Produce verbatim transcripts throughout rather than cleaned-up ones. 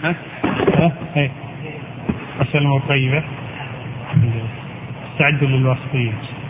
ها ها ايه السلامة طيبة. استعدوا للواسطية.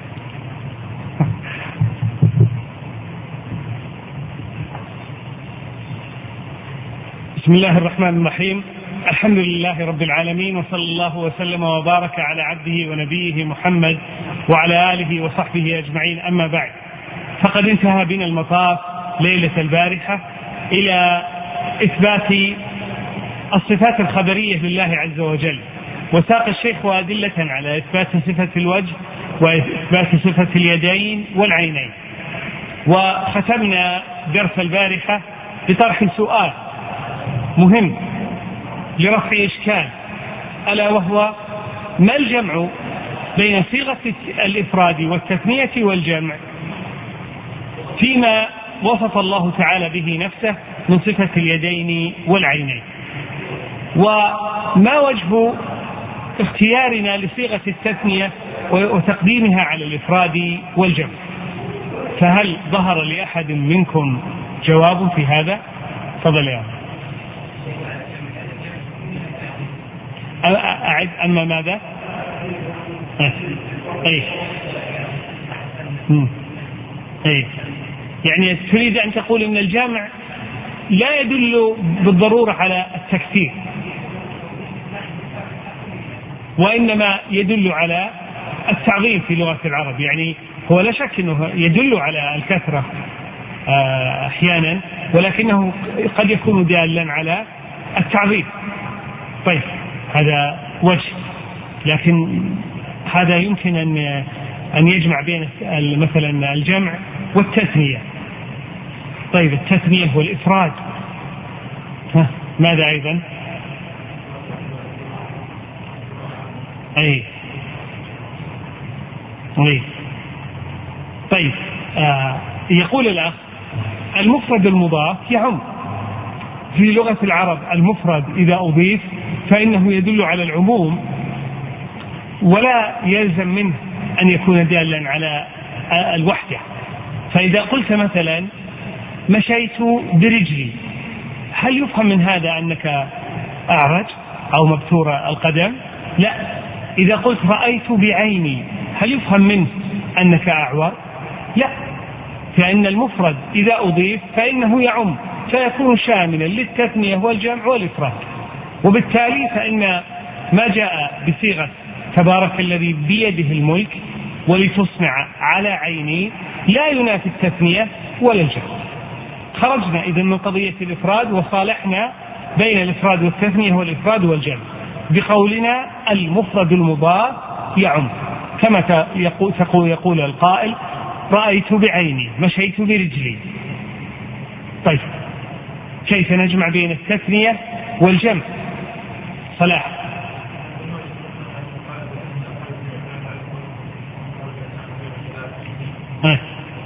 بسم الله الرحمن الرحيم. الحمد لله رب العالمين، وصلى الله وسلم وبارك على عبده ونبيه محمد وعلى آله وصحبه أجمعين. أما بعد، فقد انتهى بنا المطاف ليلة البارحة إلى إثبات الصفات الخبرية لله عز وجل، وساق الشيخ أدلة على إثبات صفة الوجه وإثبات صفة اليدين والعينين. وختمنا درس البارحة بطرح سؤال مهم لرفع إشكال، ألا وهو: ما الجمع بين صيغة الإفراد والتثنية والجمع فيما وصف الله تعالى به نفسه من صفة اليدين والعينين؟ وما وجه اختيارنا لصيغة التثنية وتقديمها على الإفراد والجمع؟ فهل ظهر لأحد منكم جواب في هذا؟ تفضل يا أعد. أما ماذا؟ أي أي يعني تريد أن تقول إن الجمع لا يدل بالضرورة على التكثير، وإنما يدل على التعظيم في لغة العرب. يعني هو لا شك أنه يدل على الكثرة أحيانا، ولكنه قد يكون دالا على التعظيم. طيب، هذا وجه، لكن هذا يمكن أن أن يجمع بين مثلا الجمع والتثنية. طيب، التثنية والإفراد ها ماذا أيضا؟ أي أي طيب، آه يقول الأخ: المفرد المضاف يعم. في لغة العرب المفرد إذا أضيف فإنه يدل على العموم، ولا يلزم منه أن يكون دالا على الوحدة. فإذا قلت مثلا مشيت برجلي، هل يفهم من هذا أنك أعرج أو مبتور القدم؟ لا. إذا قلت رأيت بعيني، هل يفهم منه أنك أعور؟ لا. فإن المفرد إذا أضيف فإنه يعم، فيكون شاملا للتثنية والجمع والإفراد. وبالتالي فإن ما جاء بصيغة تبارك الذي بيده الملك ولتصنع على عيني لا ينافي التثنية ولا الجمع. خرجنا إذن من قضية الإفراد وصالحنا بين الإفراد والتثنية والإفراد والجمع بقولنا المفرد المضاف يعم، كما يقول, يقول القائل: رأيت بعيني، مشيت برجلي. طيب، كيف نجمع بين التثنية والجمع؟ صلاح. ها.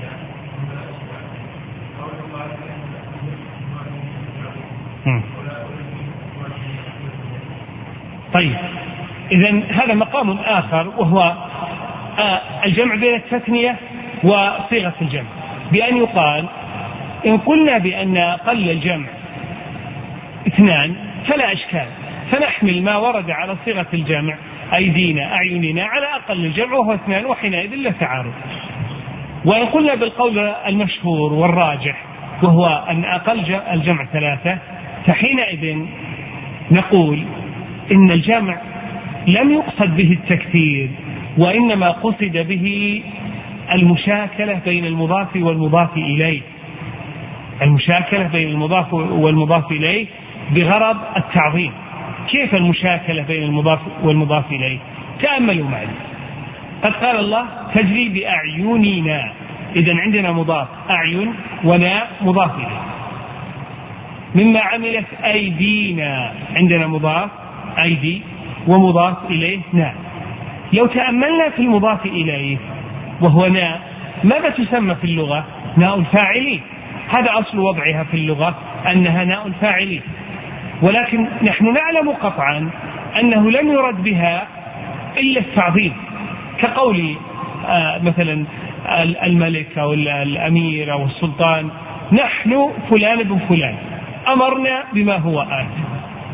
طيب، إذن هذا مقام آخر، وهو الجمع بين التثنية وصيغة الجمع، بأن يقال: إن قلنا بأن أقل الجمع اثنان فلا إشكال، فنحمل ما ورد على صيغة الجمع أيدينا أعيننا على أقل الجمع وهو اثنان، وحينئذ لا تعارض. وإن قلنا بالقول المشهور والراجح وهو أن أقل الجمع ثلاثة، فحينئذ نقول إن الجمع لم يقصد به التكثير، وإنما قصد به المشاكلة بين المضاف والمضاف إليه، المشاكلة بين المضاف والمضاف إليه بغرض التعظيم. كيف المشاكلة بين المضاف والمضاف إليه؟ تأملوا معي. قد قال الله: تجري بأعيننا، إذن عندنا مضاف أعين ونا مضاف إليه. مما عملت أيدينا، عندنا مضاف أيدي ومضاف إليه نا. لو تأملنا في المضاف إليه وهو نا، ماذا تسمى في اللغة؟ ناء الفاعلين. هذا أصل وضعها في اللغة، أنها ناء الفاعلين، ولكن نحن نعلم قطعا أنه لم يرد بها إلا التعظيم، كقول آه مثلا الملك أو الأمير أو السلطان: نحن فلان بن فلان أمرنا بما هو آت.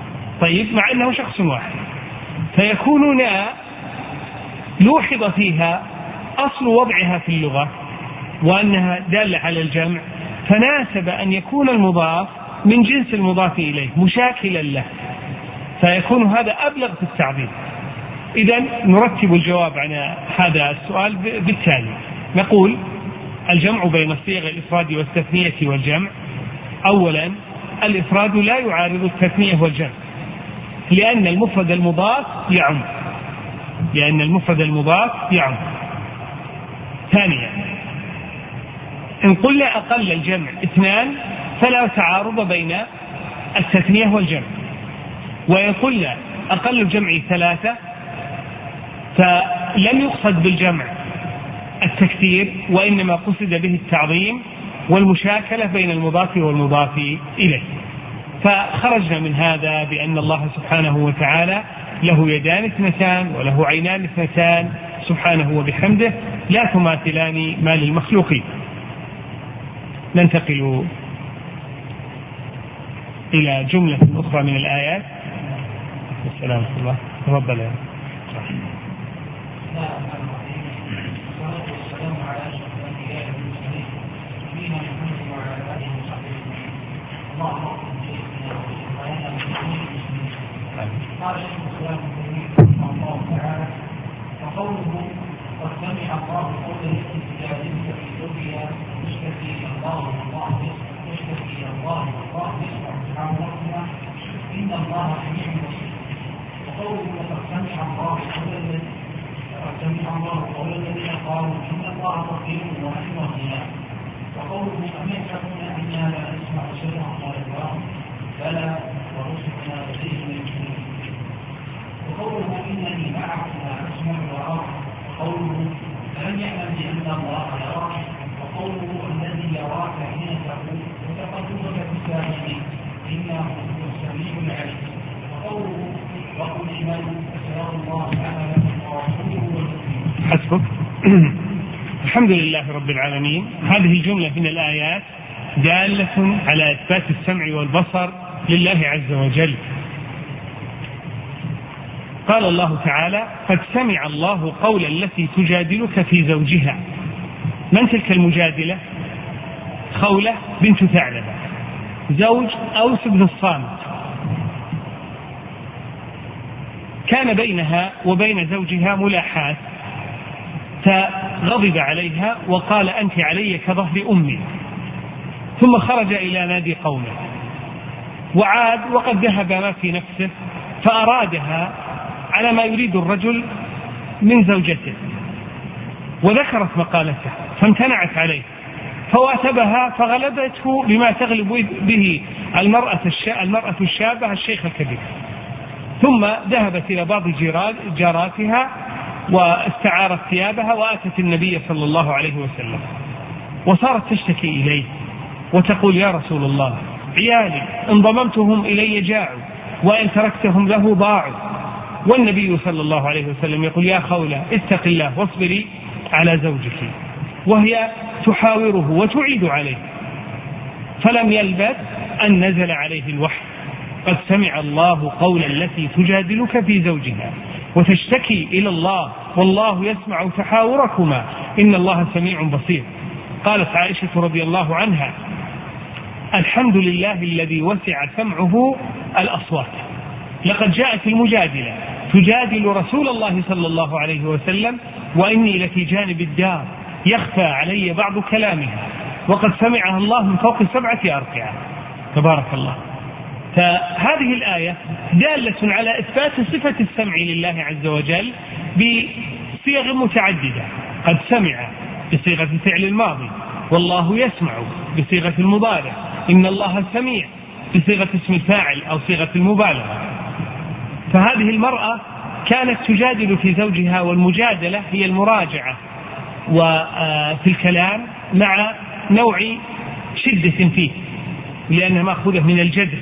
طيب، مع أنه شخص واحد، فيكون نا لوحظ فيها أصل وضعها في اللغة وأنها دالة على الجمع، فناسب أن يكون المضاف من جنس المضاف إليه مشاكلا له، فيكون هذا أبلغ في التعبير. إذن نرتب الجواب عن هذا السؤال بالتالي: نقول الجمع بين صيغ الإفراد والتثنية والجمع. أولا، الإفراد لا يعارض التثنية والجمع، لأن المفرد المضاف يعم لأن المفرد المضاف يعم. ثانيا، إن قلنا أقل الجمع اثنان فلا تعارض بين التثنية والجمع، وإن قلنا أقل الجمع ثلاثة فلم يقصد بالجمع التكثير، وإنما قصد به التعظيم والمشاكلة بين المضاف والمضاف إليه. فخرجنا من هذا بأن الله سبحانه وتعالى له يدان اثنتان وله عينان اثنتان سبحانه وبحمده، لا تماثلان ما للمخلوقين. ننتقل إلى جملة أخرى من الآيات. السلام عليكم الله تفضل. قال الشيخ الإسلام رحمه الله تعالى: وقوله قد سمع الله قول التي تجادلك في زوجها تشتكي الى الله والله تشتكي الى الله والله يسمع تحاورهما ان الله سميع بصير. وقوله وقد سمع الله قول الذي قد سمع الله قول الذين قالوا ان الله فقير ونحن اغنياء. وقوله ام يحسبون انا لا نسمع سرا قال الله بلى ورسلنا لديهم يكتبون. وقوله إنني معكم لا أسمع وأرى. وقوله فلم يعلم بأن الله يراك. وقوله الذي يراك حين تقول وتقلبك في الساجدين إنه هو السميع العليم. وقوله وقل اعملوا فسيرى الله عملكم ورسوله والمؤمنون. حسبك. الحمد لله رب العالمين. هذه الجملة من الآيات دالة على إثبات السمع والبصر لله عز وجل. قال الله تعالى: قد سمع الله قول التي تجادلك في زوجها. من تلك المجادلة؟ خولة بنت ثعلبة زوج أوس بن الصامت. كان بينها وبين زوجها ملاحات، فغضب عليها وقال: أنت علي كظهر أمي. ثم خرج إلى نادي قومه وعاد وقد ذهب ما في نفسه، فأرادها على ما يريد الرجل من زوجته، وذكرت مقالته فامتنعت عليه، فواتبها فغلبته بما تغلب به المرأة المرأة الشابة الشيخ الكبير. ثم ذهبت إلى بعض جاراتها واستعارت ثيابها وآتت النبي صلى الله عليه وسلم، وصارت تشتكي إليه وتقول: يا رسول الله، عيالي إن ضممتهم إلي جاعوا وإن تركتهم له ضاعوا. والنبي صلى الله عليه وسلم يقول: يا خولة اتق الله واصبري على زوجك. وهي تحاوره وتعيد عليه، فلم يلبث أن نزل عليه الوحي: قد سمع الله قول التي تجادلك في زوجها وتشتكي إلى الله والله يسمع تحاوركما إن الله سميع بصير. قالت عائشة رضي الله عنها: الحمد لله الذي وسع سمعه الأصوات. لقد جاءت المجادلة تجادل رسول الله صلى الله عليه وسلم وإني لفي جانب الدار يخفى علي بعض كلامها، وقد سمعها الله من فوق سبعة أرقعة تبارك الله. فهذه الآية دالة على إثبات صفة السمع لله عز وجل بصيغ متعددة: قد سمع بصيغة الفعل الماضي، والله يسمع بصيغة المضارع، إن الله سميع بصيغة اسم الفاعل أو صيغة المبالغة. فهذه المرأة كانت تجادل في زوجها، والمجادلة هي المراجعة وفي الكلام مع نوع شدة فيه لأنها مأخوذة من الجدل،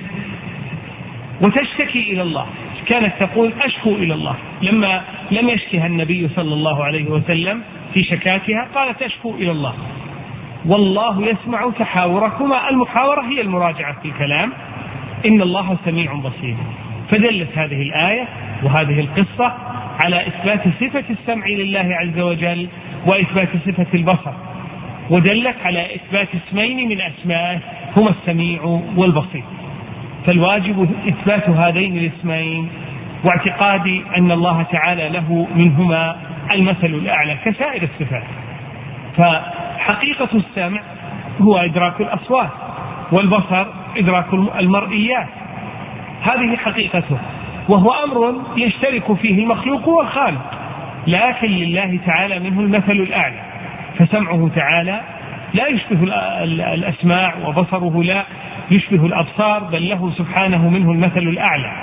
وتشتكي إلى الله. كانت تقول: أشكو إلى الله. لما لم يشكها النبي صلى الله عليه وسلم في شكاتها قالت: أشكو إلى الله والله يسمع تحاوركما. المحاورة هي المراجعة في الكلام، إن الله سميع بصير. فدلت هذه الآية وهذه القصة على إثبات صفة السمع لله عز وجل وإثبات صفة البصر، ودلت على إثبات اسمين من أسمائه هما السميع والبصير. فالواجب إثبات هذين الاسمين واعتقاد أن الله تعالى له منهما المثل الأعلى كسائر الصفات. فحقيقة السمع هو إدراك الأصوات، والبصر إدراك المرئيات، هذه حقيقته، وهو أمر يشترك فيه المخلوق والخالق، لكن لله تعالى منه المثل الأعلى، فسمعه تعالى لا يشبه الأسماع، وبصره لا يشبه الأبصار، بل له سبحانه منه المثل الأعلى.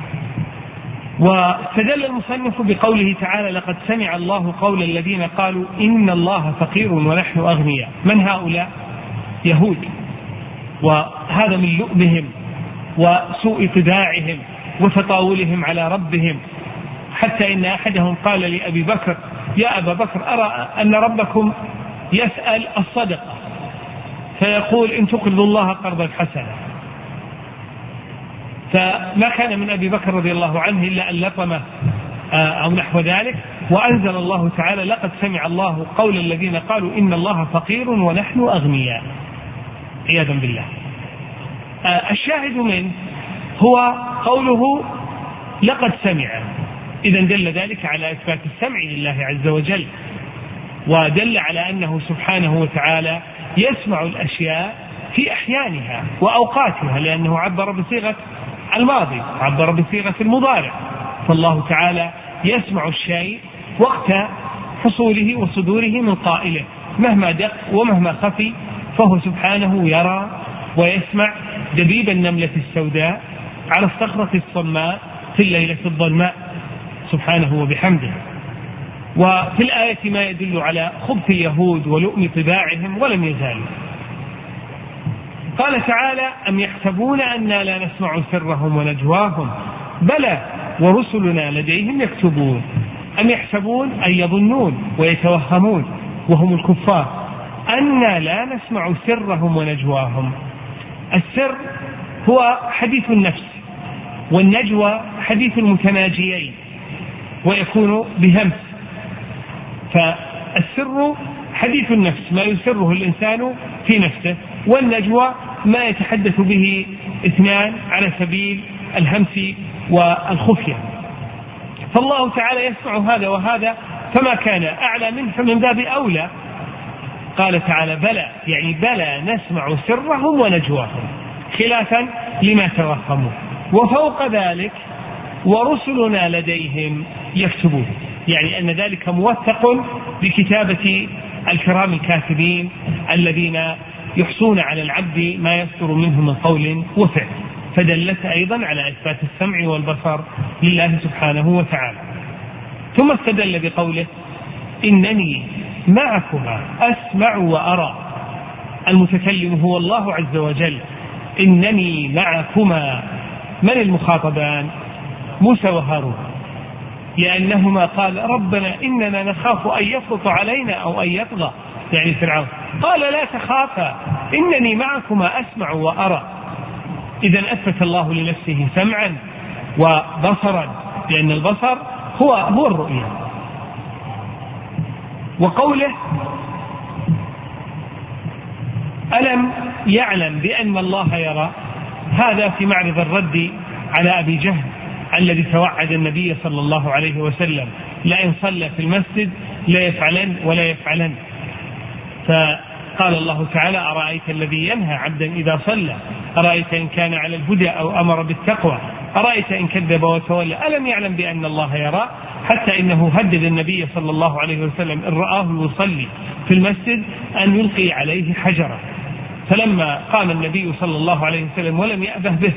واستدل المصنف بقوله تعالى: لقد سمع الله قول الذين قالوا إن الله فقير ونحن أغنياء. من هؤلاء؟ يهود، وهذا من لؤمهم وسوء طباعهم وتطاولهم على ربهم، حتى إن أحدهم قال لأبي بكر: يا أبا بكر، أرى أن ربكم يسأل الصدقة فيقول إن تقرضوا الله قرضا حسنا. فما كان من أبي بكر رضي الله عنه إلا أن لطمه أو نحو ذلك، وأنزل الله تعالى: لقد سمع الله قول الذين قالوا إن الله فقير ونحن أغنياء، عياذا بالله. الشاهد منه هو قوله لقد سمع، إذا دل ذلك على إثبات السمع لله عز وجل، ودل على أنه سبحانه وتعالى يسمع الأشياء في أحيانها وأوقاتها، لأنه عبر بصيغة الماضي، عبر بصيغة المضارع، فالله تعالى يسمع الشيء وقت حصوله وصدوره من قائله، مهما دق ومهما خفي، فهو سبحانه يرى ويسمع دبيب النملة السوداء على الصخرة الصماء في الليلة الظلماء سبحانه وبحمده. وفي الآية ما يدل على خبث اليهود ولؤم طباعهم، ولم يزالوا. قال تعالى: أم يحسبون أنا لا نسمع سرهم ونجواهم بلى ورسلنا لديهم يكتبون. أم يحسبون أي يظنون ويتوهمون وهم الكفار أنا لا نسمع سرهم ونجواهم. السر هو حديث النفس، والنجوى حديث المتناجيين، ويكون بهمس. فالسر حديث النفس، ما يسره الإنسان في نفسه، والنجوى ما يتحدث به اثنان على سبيل الهمس والخفية. فالله تعالى يسمع هذا وهذا، فما كان أعلى منه فمن باب أولى. قال تعالى: بلى، يعني بلى نسمع سرهم ونجواهم، خلافا لما توهموا. وفوق ذلك ورسلنا لديهم يكتبون، يعني أن ذلك موثق بكتابة الكرام الكاتبين الذين يحصون على العبد ما يصدر منه من قول وفعل. فدلت أيضا على إثبات السمع والبصر لله سبحانه وتعالى. ثم استدل بقوله: إنني معكما أسمع وأرى. المتكلم هو الله عز وجل. إنني معكما، من المخاطبان؟ موسى وهارون، لأنهما قال: ربنا إننا نخاف أن يفرط علينا أو أن يطغى، يعني فرعون. قال: لا تخافا إنني معكما أسمع وأرى. إذن أثبت الله لنفسه سمعا وبصرا، لأن البصر هو هو الرؤية. وقوله: ألم يعلم بأن الله يرى، هذا في معرض الرد على أبي جهل الذي توعد النبي صلى الله عليه وسلم: لئن صلى في المسجد لا يفعلن ولا يفعلن. فقال الله تعالى: أرأيت الذي ينهى عبدا إذا صلى، أرأيت إن كان على الهدى أو أمر بالتقوى، أرأيت إن كذب وتولى. ألم يعلم بأن الله يرى، حتى إنه هدد النبي صلى الله عليه وسلم إن رآه يصلي في المسجد أن يلقي عليه حجرا. فلما قام النبي صلى الله عليه وسلم ولم يأبه به،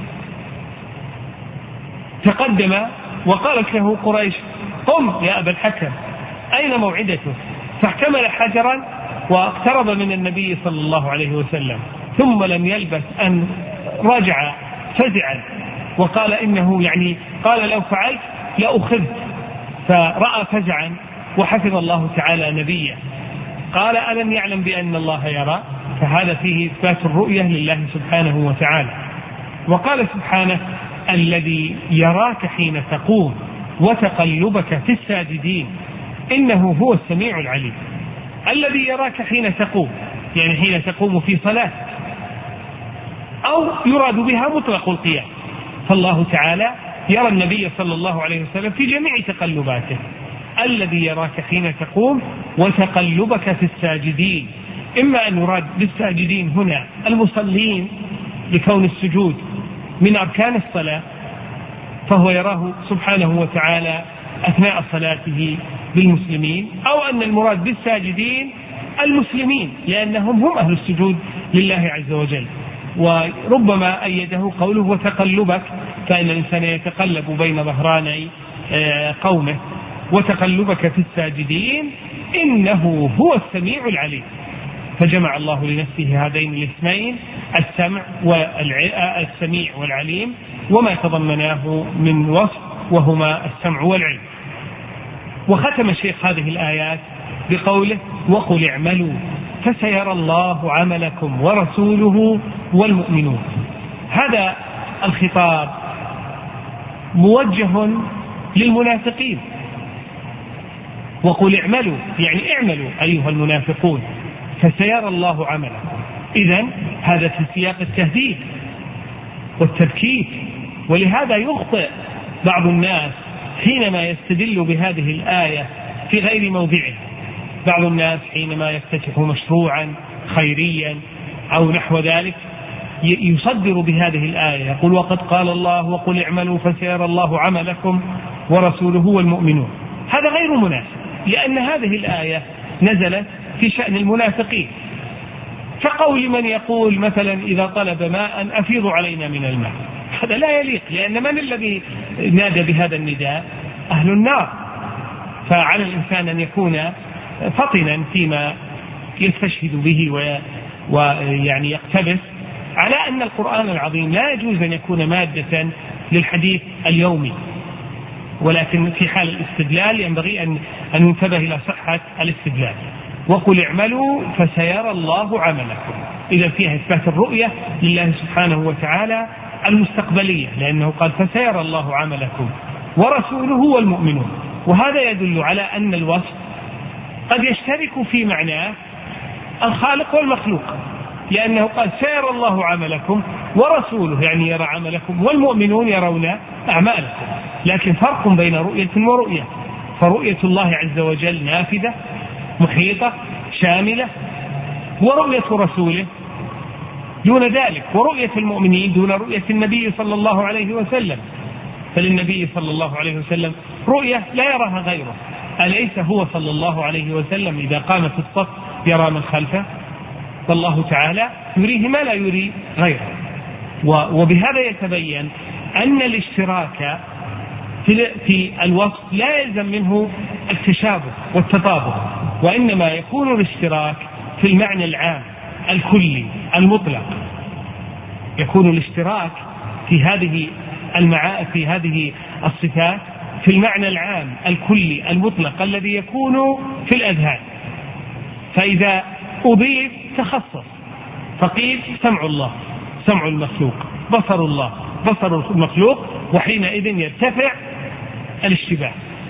تقدم وقالت له قريش: قم يا أبا الحكم، أين موعدته؟ فاحتمل حجرا واقترب من النبي صلى الله عليه وسلم، ثم لم يلبث أن رجع فزعا وقال إنه يعني قال: لو فعلت لأخذت. فرأى فزعا وحفظ الله تعالى نبيه. قال: ألم يعلم بأن الله يرى؟ فهذا فيه إثبات الرؤية لله سبحانه وتعالى. وقال سبحانه: الذي يراك حين تقوم وتقلبك في الساجدين إنه هو السميع العليم. الذي يراك حين تقوم يعني حين تقوم في صلاة، أو يراد بها مطلق القيام، فالله تعالى يرى النبي صلى الله عليه وسلم في جميع تقلباته. الذي يراك حين تقوم وتقلبك في الساجدين، إما أن يراد بالساجدين هنا المصلين لكون السجود من أركان الصلاة فهو يراه سبحانه وتعالى أثناء صلاته بالمسلمين، أو أن المراد بالساجدين المسلمين لأنهم هم أهل السجود لله عز وجل. وربما أيده قوله وتقلبك، فإن الإنسان يتقلب بين ظهراني قومه، وتقلبك في الساجدين إنه هو السميع العليم. فجمع الله لنفسه هذين الاسمين السمع والسميع والعليم وما تضمناه من وصف وهما السمع والعلم. وختم الشيخ هذه الآيات بقوله وقل اعملوا فسيرى الله عملكم ورسوله والمؤمنون. هذا الخطاب موجه للمنافقين، وقل اعملوا يعني اعملوا أيها المنافقون فسيرى الله عملكم. إذن هذا في سياق التهديد والتبكيت، ولهذا يخطئ بعض الناس حينما يستدل بهذه الآية في غير موضعها. بعض الناس حينما يفتتح مشروعا خيريا أو نحو ذلك يصدر بهذه الآية، يقول وقد قال الله وقل اعملوا فسيرى الله عملكم ورسوله والمؤمنون. هذا غير مناسب، لأن هذه الآية نزلت في شأن المنافقين. فقول من يقول مثلا إذا طلب ماء أفيض علينا من الماء، هذا لا يليق، لأن من الذي نادى بهذا النداء؟ أهل النار. فعلى الإنسان أن يكون فطنا فيما يستشهد به ويعني يقتبس على أن القرآن العظيم لا يجوز أن يكون مادة للحديث اليومي، ولكن في حال الاستدلال ينبغي أن أن ينتبه إلى صحة الاستدلال. وقل اعملوا فسيرى الله عملكم، إذا فيها إثبات الرؤية لله سبحانه وتعالى المستقبلية، لأنه قال فسيرى الله عملكم ورسوله والمؤمنون. وهذا يدل على أن الوصف قد يشترك في معناه الخالق والمخلوق، لأنه قال سيرى الله عملكم ورسوله يعني يرى عملكم، والمؤمنون يرون أعمالكم. لكن فرق بين رؤية ورؤية، فرؤية الله عز وجل نافذة محيطة شاملة، ورؤية رسوله دون ذلك، ورؤية المؤمنين دون رؤية النبي صلى الله عليه وسلم. فللنبي صلى الله عليه وسلم رؤية لا يراها غيره. أليس هو صلى الله عليه وسلم إذا قام في الصف يرى من خلفه؟ والله تعالى يريه ما لا يري غيره. وبهذا يتبين أن الاشتراك في الوصف لا يلزم منه التشابه والتطابق، وإنما يكون الاشتراك في المعنى العام الكلي المطلق. يكون الاشتراك في هذه المعا في هذه الصفات في المعنى العام الكلي المطلق الذي يكون في الأذهان. فإذا أضيف تخصص فقيل سمع الله سمع المخلوق، بصر الله بصر المخلوق، وحينئذ يرتفع الاشتباه،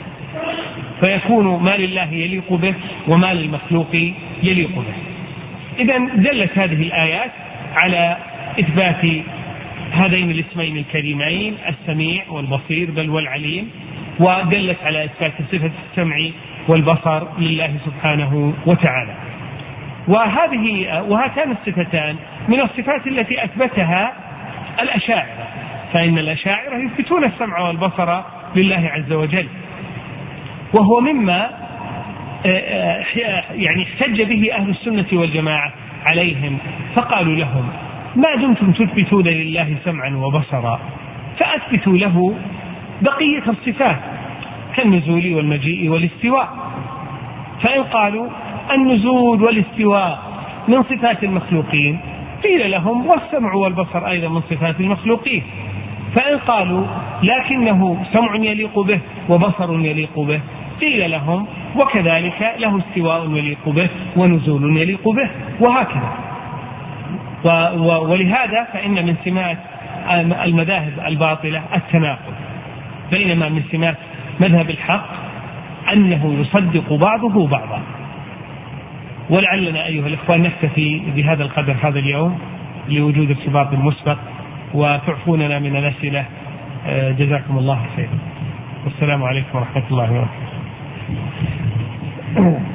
فيكون ما لله يليق به وما للمخلوق يليق به. إذن دلت هذه الآيات على إثبات هذين الاسمين الكريمين السميع والبصير بل والعليم، ودلت على إثبات صفة السمع والبصر لله سبحانه وتعالى. وهذه وهاتان الصفتان من الصفات التي أثبتها الأشاعرة، فإن الأشاعرة يثبتون السمع والبصر لله عز وجل، وهو مما يعني احتج به أهل السنة والجماعة عليهم، فقالوا لهم ما دمتم تثبتون لله سمعا وبصرا فأثبتوا له بقية الصفات كالنزول والمجيء والاستواء. فإن قالوا النزول والاستواء من صفات المخلوقين قيل لهم والسمع والبصر أيضا من صفات المخلوقين. فإن قالوا لكنه سمع يليق به وبصر يليق به قيل لهم وكذلك له استواء يليق به ونزول يليق به، وهكذا. ولهذا فإن من سمات المذاهب الباطلة التناقض، بينما من سمات مذهب الحق أنه يصدق بعضه بعضا. ولعلنا أيها الإخوان نكتفي بهذا القدر هذا اليوم لوجود ارتباط مسبق، وتعفوننا من الأسئلة. جزاكم الله خيرا، والسلام عليكم ورحمة الله وبركاته.